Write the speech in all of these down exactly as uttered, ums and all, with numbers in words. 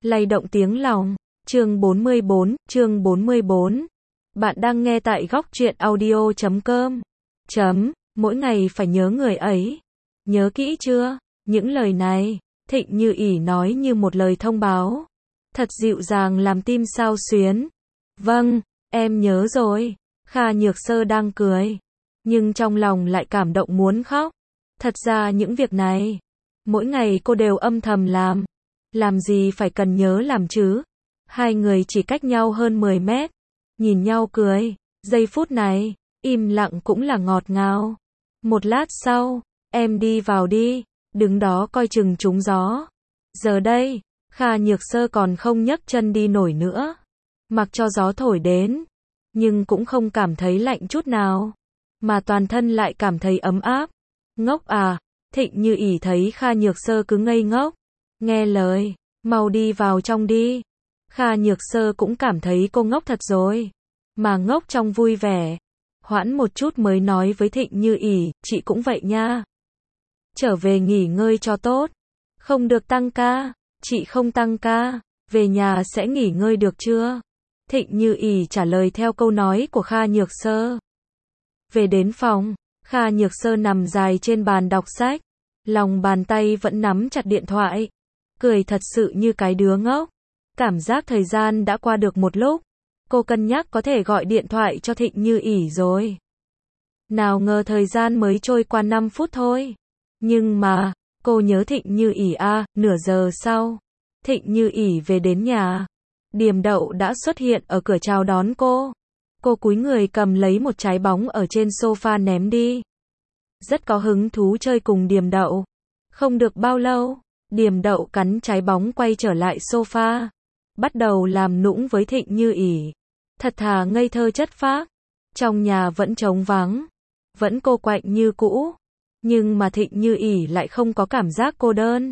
Lay động tiếng lòng. Chương bốn mươi bốn, chương bốn mươi bốn. Bạn đang nghe tại góc truyện audio chấm com. Chấm, mỗi ngày phải nhớ người ấy. Nhớ kỹ chưa? Những lời này, Thịnh Như ỉ nói như một lời thông báo. Thật dịu dàng làm tim xao xuyến. Vâng, em nhớ rồi. Kha Nhược Sơ đang cười, nhưng trong lòng lại cảm động muốn khóc. Thật ra những việc này, mỗi ngày cô đều âm thầm làm. Làm gì phải cần nhớ làm chứ? Hai người chỉ cách nhau hơn mười mét. Nhìn nhau cười. Giây phút này, im lặng cũng là ngọt ngào. Một lát sau, em đi vào đi. Đứng đó coi chừng trúng gió. Giờ đây, Kha Nhược Sơ còn không nhấc chân đi nổi nữa. Mặc cho gió thổi đến, nhưng cũng không cảm thấy lạnh chút nào. Mà toàn thân lại cảm thấy ấm áp. Ngốc à? Thịnh Như ỉ thấy Kha Nhược Sơ cứ ngây ngốc. Nghe lời, mau đi vào trong đi. Kha Nhược Sơ cũng cảm thấy cô ngốc thật rồi. Mà ngốc trong vui vẻ. Hoãn một chút mới nói với Thịnh Như ỉ, chị cũng vậy nha. Trở về nghỉ ngơi cho tốt. Không được tăng ca. Chị không tăng ca. Về nhà sẽ nghỉ ngơi được chưa? Thịnh Như ỉ trả lời theo câu nói của Kha Nhược Sơ. Về đến phòng, Kha Nhược Sơ nằm dài trên bàn đọc sách. Lòng bàn tay vẫn nắm chặt điện thoại. Cười thật sự như cái đứa ngốc. Cảm giác thời gian đã qua được một lúc. Cô cân nhắc có thể gọi điện thoại cho Thịnh Như ỉ rồi. Nào ngờ thời gian mới trôi qua năm phút thôi. Nhưng mà, cô nhớ Thịnh Như ỉ à, nửa giờ sau. Thịnh Như ỉ về đến nhà. Điềm Đậu đã xuất hiện ở cửa chào đón cô. Cô cúi người cầm lấy một trái bóng ở trên sofa ném đi. Rất có hứng thú chơi cùng Điềm Đậu. Không được bao lâu, Điềm Đậu cắn trái bóng quay trở lại sofa. Bắt đầu làm nũng với Thịnh Như ỉ. Thật thà ngây thơ chất phác. Trong nhà vẫn trống vắng. Vẫn cô quạnh như cũ. Nhưng mà Thịnh Như ỉ lại không có cảm giác cô đơn.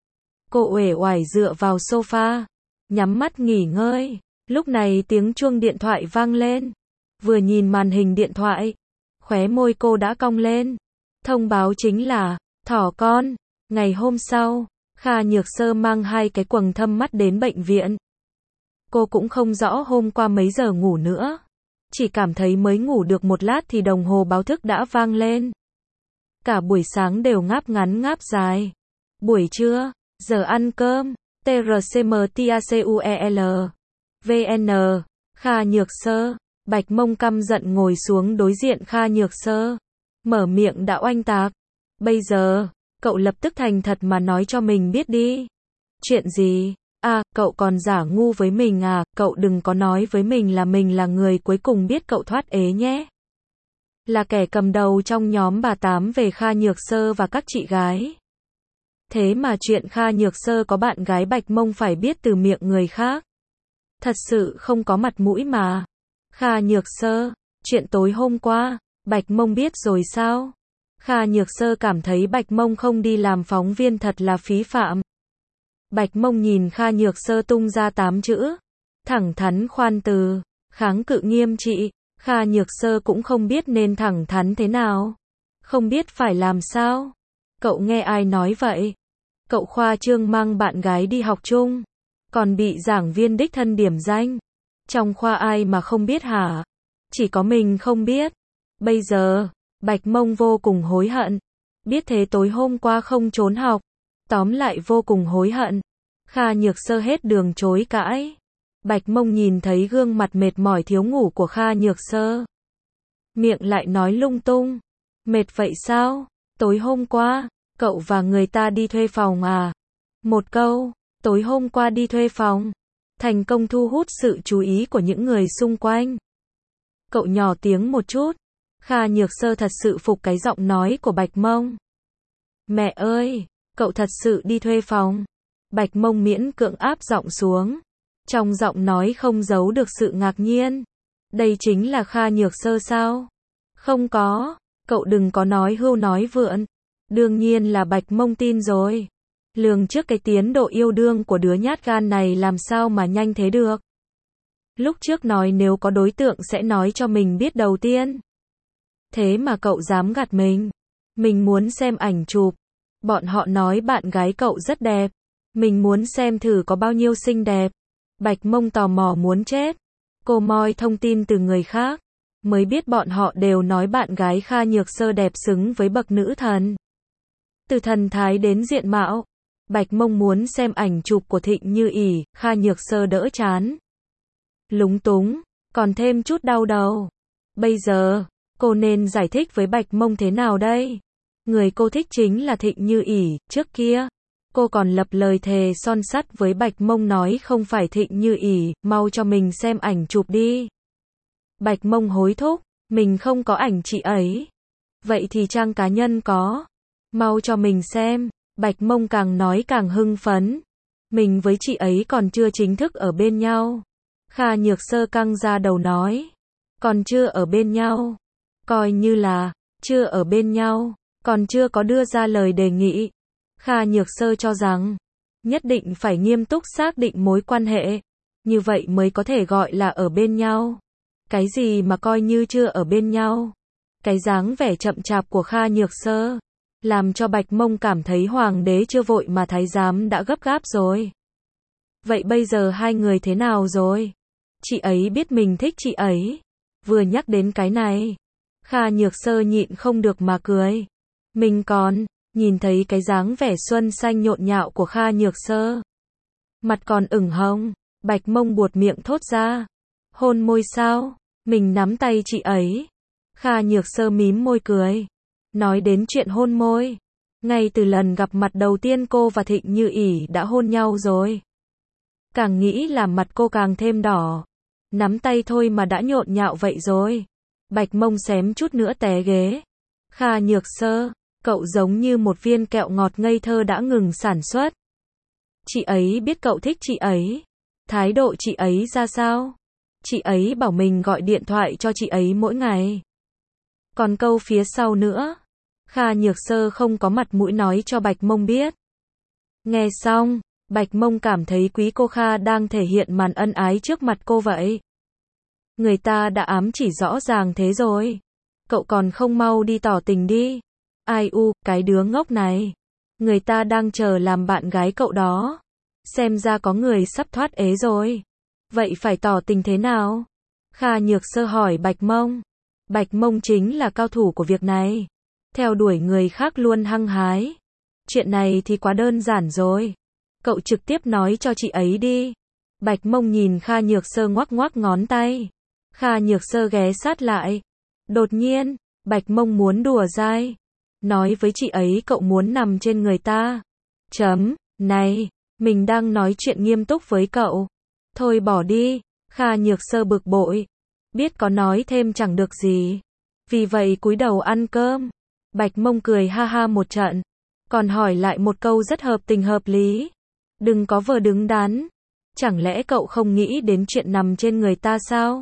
Cô uể oải dựa vào sofa. Nhắm mắt nghỉ ngơi. Lúc này tiếng chuông điện thoại vang lên. Vừa nhìn màn hình điện thoại, khóe môi cô đã cong lên. Thông báo chính là, thỏ con. Ngày hôm sau, Kha Nhược Sơ mang hai cái quầng thâm mắt đến bệnh viện. Cô cũng không rõ hôm qua mấy giờ ngủ nữa. Chỉ cảm thấy mới ngủ được một lát thì đồng hồ báo thức đã vang lên. Cả buổi sáng đều ngáp ngắn ngáp dài. Buổi trưa, giờ ăn cơm. T R C M T A C U E L. V N. Kha Nhược Sơ. Bạch Mông căm giận ngồi xuống đối diện Kha Nhược Sơ. Mở miệng đã oanh tạc. Bây giờ, cậu lập tức thành thật mà nói cho mình biết đi. Chuyện gì? À, cậu còn giả ngu với mình à, cậu đừng có nói với mình là mình là người cuối cùng biết cậu thoát ế nhé. Là kẻ cầm đầu trong nhóm bà tám về Kha Nhược Sơ và các chị gái. Thế mà chuyện Kha Nhược Sơ có bạn gái Bạch Mông phải biết từ miệng người khác. Thật sự không có mặt mũi mà. Kha Nhược Sơ, chuyện tối hôm qua, Bạch Mông biết rồi sao? Kha Nhược Sơ cảm thấy Bạch Mông không đi làm phóng viên thật là phí phạm. Bạch Mông nhìn Kha Nhược Sơ tung ra tám chữ. Thẳng thắn khoan từ, kháng cự nghiêm trị. Kha Nhược Sơ cũng không biết nên thẳng thắn thế nào. Không biết phải làm sao. Cậu nghe ai nói vậy? Cậu khoa trương mang bạn gái đi học chung. Còn bị giảng viên đích thân điểm danh. Trong khoa ai mà không biết hả? Chỉ có mình không biết. Bây giờ, Bạch Mông vô cùng hối hận. Biết thế tối hôm qua không trốn học. Tóm lại vô cùng hối hận. Kha Nhược Sơ hết đường chối cãi. Bạch Mông nhìn thấy gương mặt mệt mỏi thiếu ngủ của Kha Nhược Sơ. Miệng lại nói lung tung. Mệt vậy sao? Tối hôm qua, cậu và người ta đi thuê phòng à? Một câu, tối hôm qua đi thuê phòng. Thành công thu hút sự chú ý của những người xung quanh. Cậu nhỏ tiếng một chút. Kha Nhược Sơ thật sự phục cái giọng nói của Bạch Mông. Mẹ ơi, cậu thật sự đi thuê phòng. Bạch Mông miễn cưỡng áp giọng xuống. Trong giọng nói không giấu được sự ngạc nhiên. Đây chính là Kha Nhược Sơ sao? Không có, cậu đừng có nói hưu nói vượn. Đương nhiên là Bạch Mông tin rồi. Lường trước cái tiến độ yêu đương của đứa nhát gan này làm sao mà nhanh thế được. Lúc trước nói nếu có đối tượng sẽ nói cho mình biết đầu tiên. Thế mà cậu dám gạt mình. Mình muốn xem ảnh chụp. Bọn họ nói bạn gái cậu rất đẹp. Mình muốn xem thử có bao nhiêu xinh đẹp. Bạch Mông tò mò muốn chết. Cô moi thông tin từ người khác, mới biết bọn họ đều nói bạn gái Kha Nhược Sơ đẹp xứng với bậc nữ thần. Từ thần thái đến diện mạo, Bạch Mông muốn xem ảnh chụp của Thịnh Như ỉ, Kha Nhược Sơ đỡ chán. Lúng túng, còn thêm chút đau đầu. Bây giờ, cô nên giải thích với Bạch Mông thế nào đây? Người cô thích chính là Thịnh Như ỉ, trước kia. Cô còn lập lời thề son sắt với Bạch Mông nói không phải Thịnh Như ỉ, mau cho mình xem ảnh chụp đi. Bạch Mông hối thúc, mình không có ảnh chị ấy. Vậy thì trang cá nhân có. Mau cho mình xem. Bạch Mông càng nói càng hưng phấn. Mình với chị ấy còn chưa chính thức ở bên nhau. Kha Nhược Sơ căng ra đầu nói. Còn chưa ở bên nhau. Coi như là, chưa ở bên nhau. Còn chưa có đưa ra lời đề nghị. Kha Nhược Sơ cho rằng, nhất định phải nghiêm túc xác định mối quan hệ. Như vậy mới có thể gọi là ở bên nhau. Cái gì mà coi như chưa ở bên nhau. Cái dáng vẻ chậm chạp của Kha Nhược Sơ làm cho Bạch Mông cảm thấy hoàng đế chưa vội mà thái giám đã gấp gáp rồi. Vậy bây giờ hai người thế nào rồi? Chị ấy biết mình thích chị ấy. Vừa nhắc đến cái này, Kha Nhược Sơ nhịn không được mà cười. Mình còn, nhìn thấy cái dáng vẻ xuân xanh nhộn nhạo của Kha Nhược Sơ. Mặt còn ửng hồng, Bạch Mông buột miệng thốt ra. Hôn môi sao? Mình nắm tay chị ấy. Kha Nhược Sơ mím môi cười. Nói đến chuyện hôn môi. Ngay từ lần gặp mặt đầu tiên cô và Thịnh Như ỉ đã hôn nhau rồi. Càng nghĩ là mặt cô càng thêm đỏ. Nắm tay thôi mà đã nhộn nhạo vậy rồi. Bạch Mông xém chút nữa té ghế. Kha Nhược Sơ, cậu giống như một viên kẹo ngọt ngây thơ đã ngừng sản xuất. Chị ấy biết cậu thích chị ấy. Thái độ chị ấy ra sao? Chị ấy bảo mình gọi điện thoại cho chị ấy mỗi ngày. Còn câu phía sau nữa, Kha Nhược Sơ không có mặt mũi nói cho Bạch Mông biết. Nghe xong, Bạch Mông cảm thấy quý cô Kha đang thể hiện màn ân ái trước mặt cô vậy. Người ta đã ám chỉ rõ ràng thế rồi. Cậu còn không mau đi tỏ tình đi. Ai u, cái đứa ngốc này. Người ta đang chờ làm bạn gái cậu đó. Xem ra có người sắp thoát ế rồi. Vậy phải tỏ tình thế nào? Kha Nhược Sơ hỏi Bạch Mông. Bạch Mông chính là cao thủ của việc này. Theo đuổi người khác luôn hăng hái. Chuyện này thì quá đơn giản rồi. Cậu trực tiếp nói cho chị ấy đi. Bạch Mông nhìn Kha Nhược Sơ ngoắc ngoắc ngón tay. Kha Nhược Sơ ghé sát lại. Đột nhiên, Bạch Mông muốn đùa dai. Nói với chị ấy cậu muốn nằm trên người ta. Chấm, này, mình đang nói chuyện nghiêm túc với cậu. Thôi bỏ đi. Kha Nhược Sơ bực bội. Biết có nói thêm chẳng được gì. Vì vậy cúi đầu ăn cơm. Bạch Mông cười ha ha một trận. Còn hỏi lại một câu rất hợp tình hợp lý. Đừng có vờ đứng đắn. Chẳng lẽ cậu không nghĩ đến chuyện nằm trên người ta sao?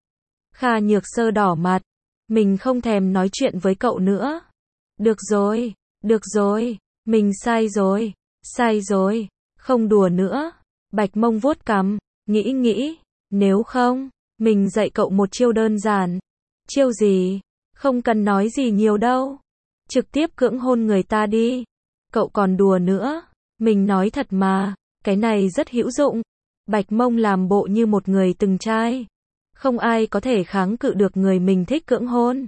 Kha Nhược Sơ đỏ mặt. Mình không thèm nói chuyện với cậu nữa. Được rồi, được rồi, mình sai rồi, sai rồi, không đùa nữa. Bạch Mông vuốt cằm, nghĩ nghĩ, nếu không, mình dạy cậu một chiêu đơn giản. Chiêu gì? Không cần nói gì nhiều đâu. Trực tiếp cưỡng hôn người ta đi. Cậu còn đùa nữa. Mình nói thật mà, cái này rất hữu dụng. Bạch Mông làm bộ như một người từng trai. Không ai có thể kháng cự được người mình thích cưỡng hôn.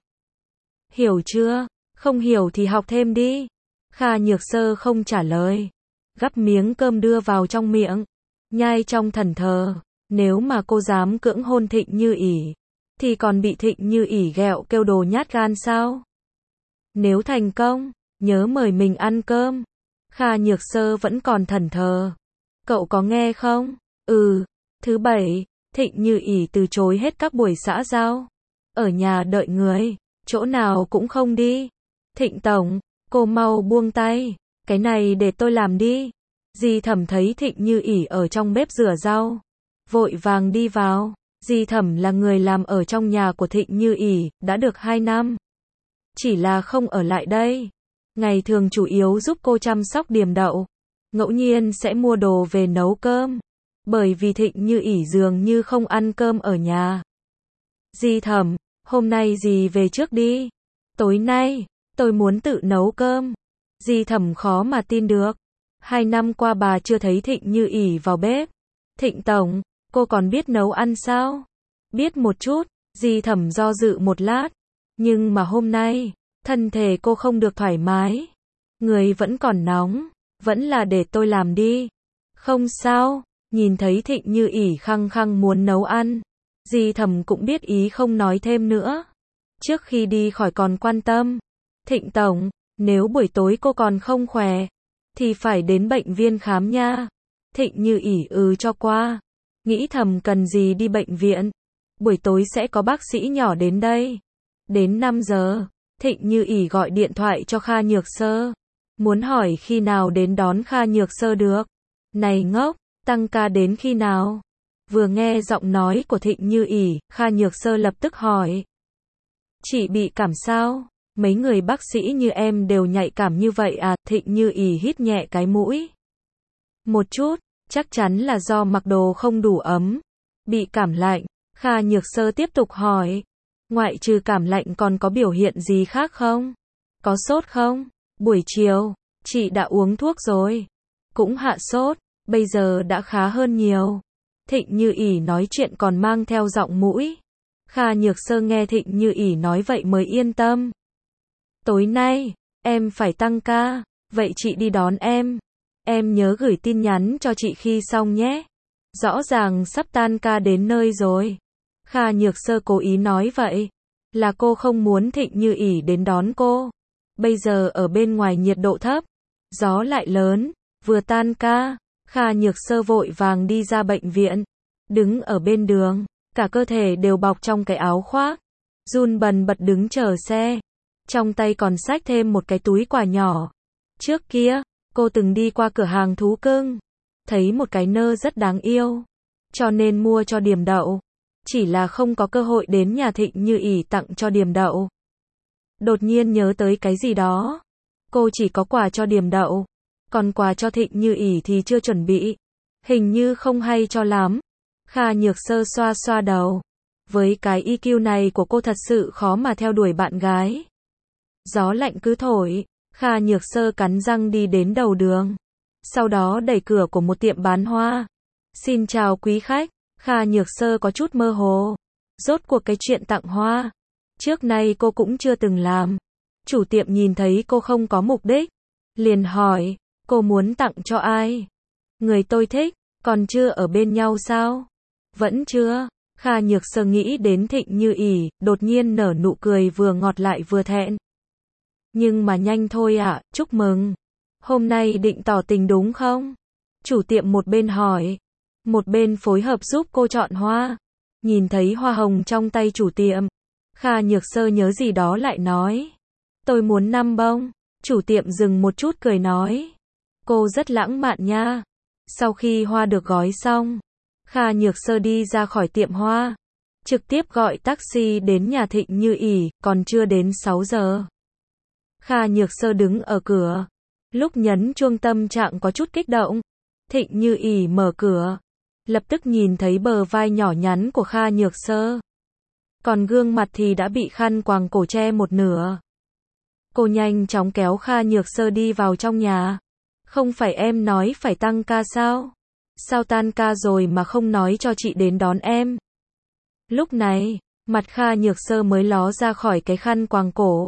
Hiểu chưa? Không hiểu thì học thêm đi. Kha Nhược Sơ không trả lời. Gắp miếng cơm đưa vào trong miệng. Nhai trong thẫn thờ. Nếu mà cô dám cưỡng hôn Thịnh Như ỉ, thì còn bị Thịnh Như ỉ ghẹo kêu đồ nhát gan sao? Nếu thành công, nhớ mời mình ăn cơm. Kha Nhược Sơ vẫn còn thẫn thờ. Cậu có nghe không? Ừ. Thứ bảy, Thịnh Như ỉ từ chối hết các buổi xã giao. Ở nhà đợi người, chỗ nào cũng không đi. Thịnh tổng, cô mau buông tay. Cái này để tôi làm đi. Dì Thẩm thấy Thịnh Như ỉ ở trong bếp rửa rau. Vội vàng đi vào. Dì Thẩm là người làm ở trong nhà của Thịnh Như ỉ, đã được hai năm. Chỉ là không ở lại đây. Ngày thường chủ yếu giúp cô chăm sóc điềm đậu. Ngẫu nhiên sẽ mua đồ về nấu cơm. Bởi vì Thịnh Như ỉ dường như không ăn cơm ở nhà. Dì Thẩm, hôm nay dì về trước đi. Tối nay, tôi muốn tự nấu cơm. Dì Thẩm khó mà tin được. Hai năm qua bà chưa thấy Thịnh Như ỉ vào bếp. Thịnh tổng, cô còn biết nấu ăn sao? Biết một chút, Di Thẩm do dự một lát. Nhưng mà hôm nay, thân thể cô không được thoải mái. Người vẫn còn nóng, vẫn là để tôi làm đi. Không sao, nhìn thấy Thịnh Như ỉ khăng khăng muốn nấu ăn. Di Thẩm cũng biết ý không nói thêm nữa. Trước khi đi khỏi còn quan tâm. Thịnh tổng, nếu buổi tối cô còn không khỏe, thì phải đến bệnh viện khám nha. Thịnh Như ỉ ừ cho qua. Nghĩ thầm cần gì đi bệnh viện. Buổi tối sẽ có bác sĩ nhỏ đến đây. Đến năm giờ, Thịnh Như ỉ gọi điện thoại cho Kha Nhược Sơ. Muốn hỏi khi nào đến đón Kha Nhược Sơ được. Này ngốc, tăng ca đến khi nào? Vừa nghe giọng nói của Thịnh Như ỉ, Kha Nhược Sơ lập tức hỏi. Chị bị cảm sao? Mấy người bác sĩ như em đều nhạy cảm như vậy à? Thịnh Như ỉ hít nhẹ cái mũi. Một chút, chắc chắn là do mặc đồ không đủ ấm. Bị cảm lạnh. Kha Nhược Sơ tiếp tục hỏi. Ngoại trừ cảm lạnh còn có biểu hiện gì khác không? Có sốt không? Buổi chiều, chị đã uống thuốc rồi. Cũng hạ sốt, bây giờ đã khá hơn nhiều. Thịnh Như ỉ nói chuyện còn mang theo giọng mũi. Kha Nhược Sơ nghe Thịnh Như ỉ nói vậy mới yên tâm. Tối nay, em phải tăng ca, vậy chị đi đón em. Em nhớ gửi tin nhắn cho chị khi xong nhé. Rõ ràng sắp tan ca đến nơi rồi. Kha Nhược Sơ cố ý nói vậy. Là cô không muốn Thịnh Như ỉ đến đón cô. Bây giờ ở bên ngoài nhiệt độ thấp. Gió lại lớn. Vừa tan ca. Kha Nhược Sơ vội vàng đi ra bệnh viện. Đứng ở bên đường. Cả cơ thể đều bọc trong cái áo khoác. Run bần bật đứng chờ xe. Trong tay còn xách thêm một cái túi quà nhỏ. Trước kia, cô từng đi qua cửa hàng thú cưng. Thấy một cái nơ rất đáng yêu. Cho nên mua cho Điềm Đậu. Chỉ là không có cơ hội đến nhà Thịnh Như ỉ tặng cho Điềm Đậu. Đột nhiên nhớ tới cái gì đó. Cô chỉ có quà cho Điềm Đậu. Còn quà cho Thịnh Như ỉ thì chưa chuẩn bị. Hình như không hay cho lắm. Kha Nhược Sơ xoa xoa đầu. Với cái i kiu này của cô thật sự khó mà theo đuổi bạn gái. Gió lạnh cứ thổi. Kha Nhược Sơ cắn răng đi đến đầu đường. Sau đó đẩy cửa của một tiệm bán hoa. Xin chào quý khách. Kha Nhược Sơ có chút mơ hồ. Rốt cuộc cái chuyện tặng hoa. Trước nay cô cũng chưa từng làm. Chủ tiệm nhìn thấy cô không có mục đích. Liền hỏi. Cô muốn tặng cho ai? Người tôi thích. Còn chưa ở bên nhau sao? Vẫn chưa. Kha Nhược Sơ nghĩ đến Thịnh Như ỉ. Đột nhiên nở nụ cười vừa ngọt lại vừa thẹn. Nhưng mà nhanh thôi ạ. Chúc mừng. Hôm nay định tỏ tình đúng không? Chủ tiệm một bên hỏi. Một bên phối hợp giúp cô chọn hoa. Nhìn thấy hoa hồng trong tay chủ tiệm. Kha Nhược Sơ nhớ gì đó lại nói. Tôi muốn năm bông. Chủ tiệm dừng một chút cười nói. Cô rất lãng mạn nha. Sau khi hoa được gói xong. Kha Nhược Sơ đi ra khỏi tiệm hoa. Trực tiếp gọi taxi đến nhà Thịnh Như ỉ. Còn chưa đến sáu giờ. Kha Nhược Sơ đứng ở cửa. Lúc nhấn chuông tâm trạng có chút kích động. Thịnh Như ỉ mở cửa. Lập tức nhìn thấy bờ vai nhỏ nhắn của Kha Nhược Sơ. Còn gương mặt thì đã bị khăn quàng cổ che một nửa. Cô nhanh chóng kéo Kha Nhược Sơ đi vào trong nhà. Không phải em nói phải tăng ca sao? Sao tan ca rồi mà không nói cho chị đến đón em? Lúc này, mặt Kha Nhược Sơ mới ló ra khỏi cái khăn quàng cổ.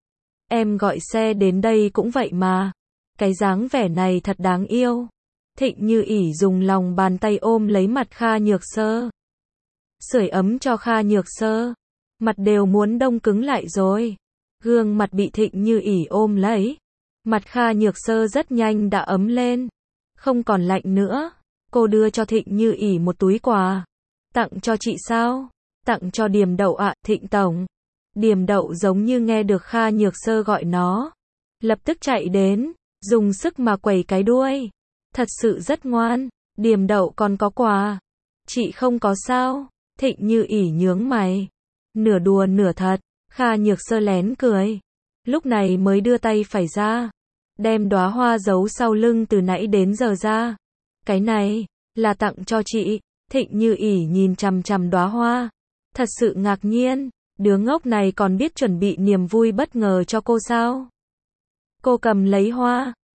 Em gọi xe đến đây cũng vậy mà. Cái dáng vẻ này thật đáng yêu. Thịnh Như ỉ dùng lòng bàn tay ôm lấy mặt Kha Nhược Sơ. Sưởi ấm cho Kha Nhược Sơ. Mặt đều muốn đông cứng lại rồi. Gương mặt bị Thịnh Như ỉ ôm lấy. Mặt Kha Nhược Sơ rất nhanh đã ấm lên. Không còn lạnh nữa. Cô đưa cho Thịnh Như ỉ một túi quà. Tặng cho chị sao? Tặng cho Điềm Đậu ạ, Thịnh tổng. Điềm Đậu giống như nghe được Kha Nhược Sơ gọi nó. Lập tức chạy đến. Dùng sức mà quẩy cái đuôi. Thật sự rất ngoan. Điềm Đậu còn có quà. Chị không có sao? Thịnh Như ỉ nhướng mày. Nửa đùa nửa thật. Kha Nhược Sơ lén cười. Lúc này mới đưa tay phải ra. Đem đóa hoa giấu sau lưng từ nãy đến giờ ra. Cái này, là tặng cho chị. Thịnh Như ỉ nhìn chằm chằm đóa hoa. Thật sự ngạc nhiên. Đứa ngốc này còn biết chuẩn bị niềm vui bất ngờ cho cô sao? Cô cầm lấy hoa.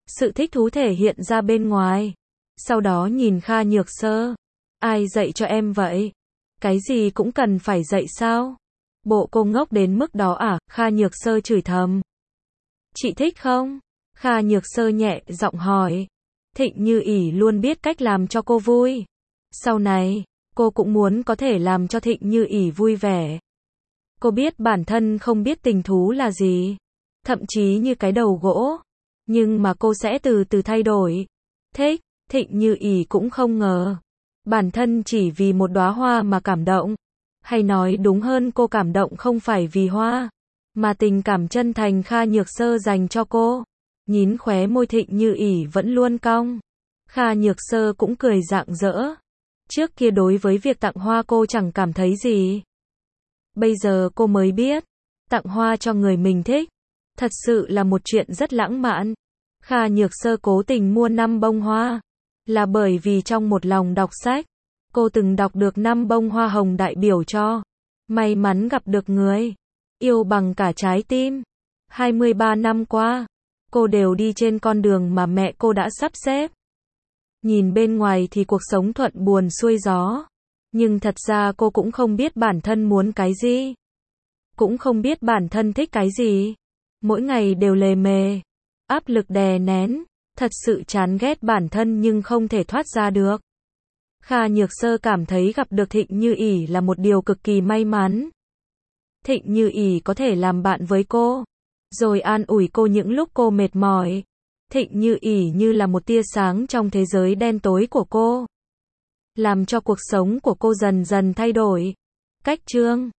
Sự thích thú thể hiện ra bên ngoài. Sau đó nhìn Kha Nhược Sơ. Ai dạy cho em vậy? Cái gì cũng cần phải dạy sao? Bộ cô ngốc đến mức đó à? Kha Nhược Sơ chửi thầm. Chị thích không? Kha Nhược Sơ nhẹ giọng hỏi. Thịnh Như ỉ luôn biết cách làm cho cô vui. Sau này, cô cũng muốn có thể làm cho Thịnh Như ỉ vui vẻ. Cô biết bản thân không biết tình thú là gì. Thậm chí như cái đầu gỗ. Nhưng mà cô sẽ từ từ thay đổi. Thích, Thịnh Như ỉ cũng không ngờ. Bản thân chỉ vì một đóa hoa mà cảm động. Hay nói đúng hơn cô cảm động không phải vì hoa. Mà tình cảm chân thành Kha Nhược Sơ dành cho cô. Nhín khóe môi Thịnh Như ỉ vẫn luôn cong. Kha Nhược Sơ cũng cười rạng rỡ. Trước kia đối với việc tặng hoa cô chẳng cảm thấy gì. Bây giờ cô mới biết, tặng hoa cho người mình thích, thật sự là một chuyện rất lãng mạn. Kha Nhược Sơ cố tình mua năm bông hoa, là bởi vì trong một lòng đọc sách, cô từng đọc được năm bông hoa hồng đại biểu cho may mắn gặp được người yêu bằng cả trái tim. hai mươi ba năm qua, cô đều đi trên con đường mà mẹ cô đã sắp xếp. Nhìn bên ngoài thì cuộc sống thuận buồm xuôi gió. Nhưng thật ra cô cũng không biết bản thân muốn cái gì. Cũng không biết bản thân thích cái gì. Mỗi ngày đều lề mề. Áp lực đè nén. Thật sự chán ghét bản thân nhưng không thể thoát ra được. Kha Nhược Sơ cảm thấy gặp được Thịnh Như ỉ là một điều cực kỳ may mắn. Thịnh Như ỉ có thể làm bạn với cô. Rồi an ủi cô những lúc cô mệt mỏi. Thịnh Như ỉ như là một tia sáng trong thế giới đen tối của cô. Làm cho cuộc sống của cô dần dần thay đổi. Cách chương